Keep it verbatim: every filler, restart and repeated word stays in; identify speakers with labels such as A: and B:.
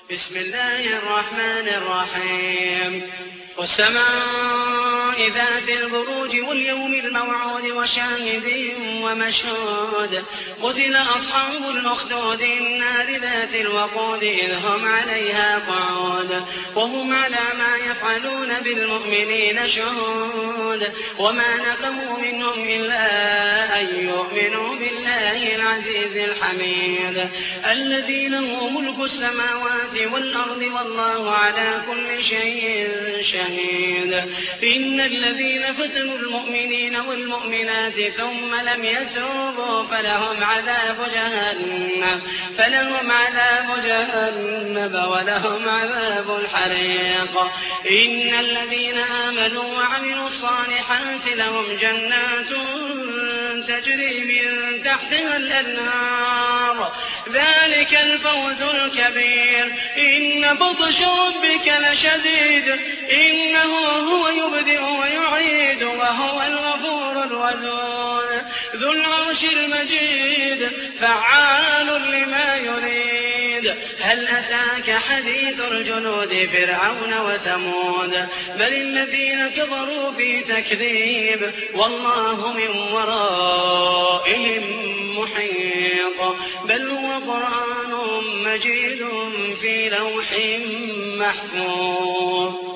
A: بسم الله الرحمن الرحيم والسماء ذات البروج واليوم الموعود وشاهد ومشهود قتل أصحاب الأخدود النار ذات الوقود إذ هم عليها قعود وهم على ما يفعلون بالمؤمنين شهود وما نقموا منهم إلا أن يؤمنوا بالله العزيز الحميد الذي له ملك السماوات والأرض والله على كل شيء شهيد إن الذين فتنوا المؤمنين والمؤمنات ثم لم يتوبوا فلهم عذاب جهنم فلهم عذاب جهنم ولهم عذاب الحريق إن الذين آمنوا وعملوا الصالحات لهم جنات تجري من تحتها الأنهار ذلك الفوز الكبير إن بطش ربك لشديد إنه هو يبدئ ويعيد وهو الغفور الودود ذو العرش المجيد فعال لما يريد هل أتاك حديث الجنود فرعون وثمود بل الذين كفروا في تكذيب والله من ورائهم محيط بل هو قرآن مجيد في لوح محفوظ